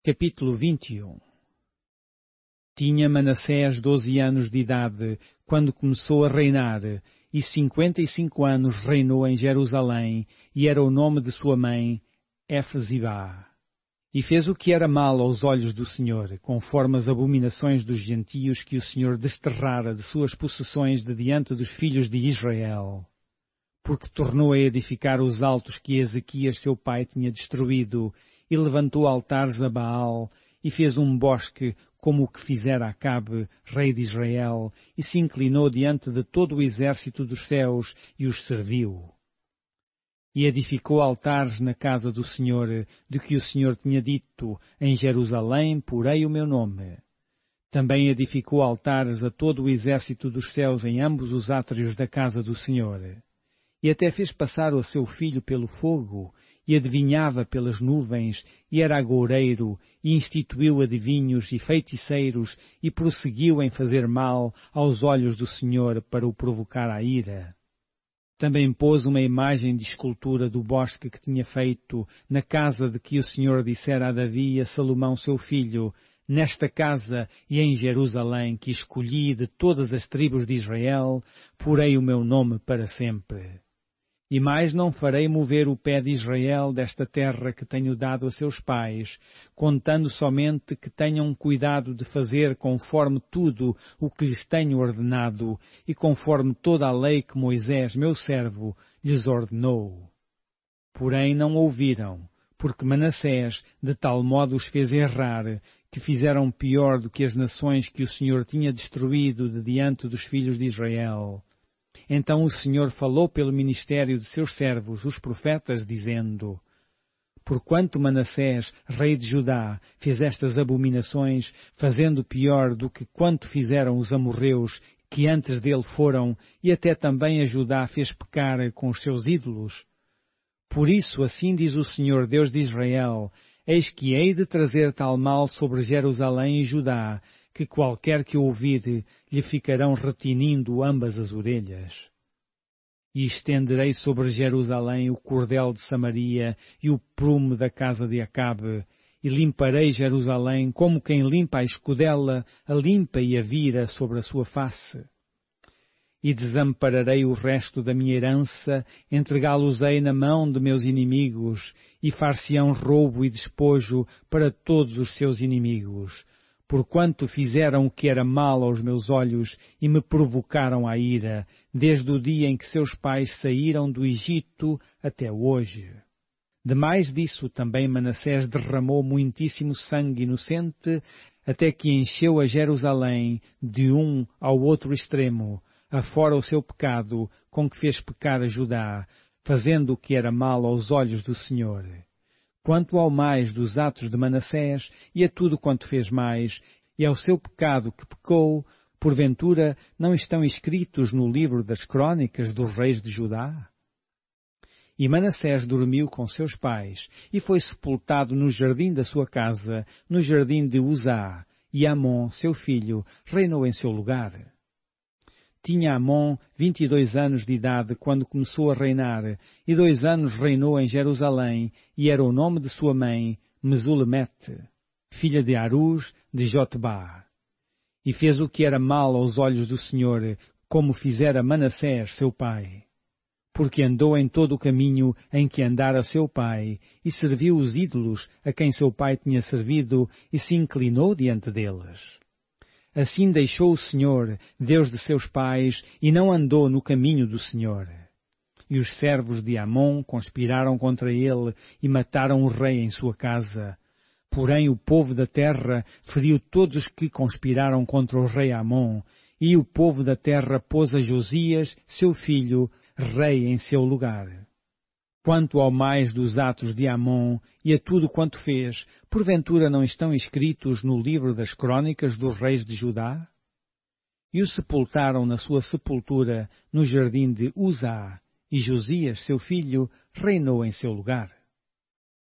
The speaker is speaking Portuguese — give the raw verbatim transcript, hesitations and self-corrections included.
Capítulo vinte e um. Tinha Manassés doze anos de idade, quando começou a reinar, e cinquenta e cinco anos reinou em Jerusalém, e era o nome de sua mãe, Efzibá. E fez o que era mal aos olhos do Senhor, conforme as abominações dos gentios que o Senhor desterrara de suas possessões de diante dos filhos de Israel. Porque tornou a edificar os altos que Ezequias seu pai tinha destruído, e levantou altares a Baal, e fez um bosque, como o que fizera Acabe, rei de Israel, e se inclinou diante de todo o exército dos céus, e os serviu. E edificou altares na casa do Senhor, de que o Senhor tinha dito, em Jerusalém porei o meu nome. Também edificou altares a todo o exército dos céus em ambos os átrios da casa do Senhor. E até fez passar o seu filho pelo fogo, e adivinhava pelas nuvens, e era agoureiro, e instituiu adivinhos e feiticeiros, e prosseguiu em fazer mal aos olhos do Senhor para o provocar à ira. Também pôs uma imagem de escultura do bosque que tinha feito, na casa de que o Senhor dissera a Davi e a Salomão seu filho, nesta casa e em Jerusalém que escolhi de todas as tribos de Israel, porei o meu nome para sempre. E mais não farei mover o pé de Israel desta terra que tenho dado a seus pais, contando somente que tenham cuidado de fazer conforme tudo o que lhes tenho ordenado, e conforme toda a lei que Moisés, meu servo, lhes ordenou. Porém não ouviram, porque Manassés de tal modo os fez errar, que fizeram pior do que as nações que o Senhor tinha destruído de diante dos filhos de Israel. Então o Senhor falou pelo ministério de seus servos, os profetas, dizendo: Porquanto Manassés, rei de Judá, fez estas abominações, fazendo pior do que quanto fizeram os amorreus, que antes dele foram, e até também a Judá fez pecar com os seus ídolos. Por isso, assim diz o Senhor Deus de Israel, eis que hei de trazer tal mal sobre Jerusalém e Judá, que qualquer que ouvir lhe ficarão retinindo ambas as orelhas. E estenderei sobre Jerusalém o cordel de Samaria e o prume da casa de Acabe, e limparei Jerusalém como quem limpa a escudela, a limpa e a vira sobre a sua face. E desampararei o resto da minha herança, entregá-los-ei na mão de meus inimigos, e far-se-ão roubo e despojo para todos os seus inimigos, porquanto fizeram o que era mal aos meus olhos e me provocaram à ira, desde o dia em que seus pais saíram do Egito até hoje. Demais disso também Manassés derramou muitíssimo sangue inocente, até que encheu a Jerusalém de um ao outro extremo, afora o seu pecado, com que fez pecar a Judá, fazendo o que era mal aos olhos do Senhor. Quanto ao mais dos atos de Manassés, e a tudo quanto fez mais, e ao seu pecado que pecou, porventura não estão escritos no livro das crônicas dos reis de Judá? E Manassés dormiu com seus pais, e foi sepultado no jardim da sua casa, no jardim de Uzá, e Amon, seu filho, reinou em seu lugar. Tinha Amon vinte e dois anos de idade quando começou a reinar, e dois anos reinou em Jerusalém, e era o nome de sua mãe, Mesulemete, filha de Aruz, de Jotbá. E fez o que era mal aos olhos do Senhor, como fizera Manassés, seu pai. Porque andou em todo o caminho em que andara seu pai, e serviu os ídolos a quem seu pai tinha servido, e se inclinou diante deles. Assim deixou o Senhor, Deus de seus pais, e não andou no caminho do Senhor. E os servos de Amon conspiraram contra ele e mataram o rei em sua casa. Porém o povo da terra feriu todos os que conspiraram contra o rei Amon, e o povo da terra pôs a Josias, seu filho, rei em seu lugar. Quanto ao mais dos atos de Amon e a tudo quanto fez, porventura não estão escritos no livro das crônicas dos reis de Judá? E o sepultaram na sua sepultura no jardim de Uzá, e Josias, seu filho, reinou em seu lugar.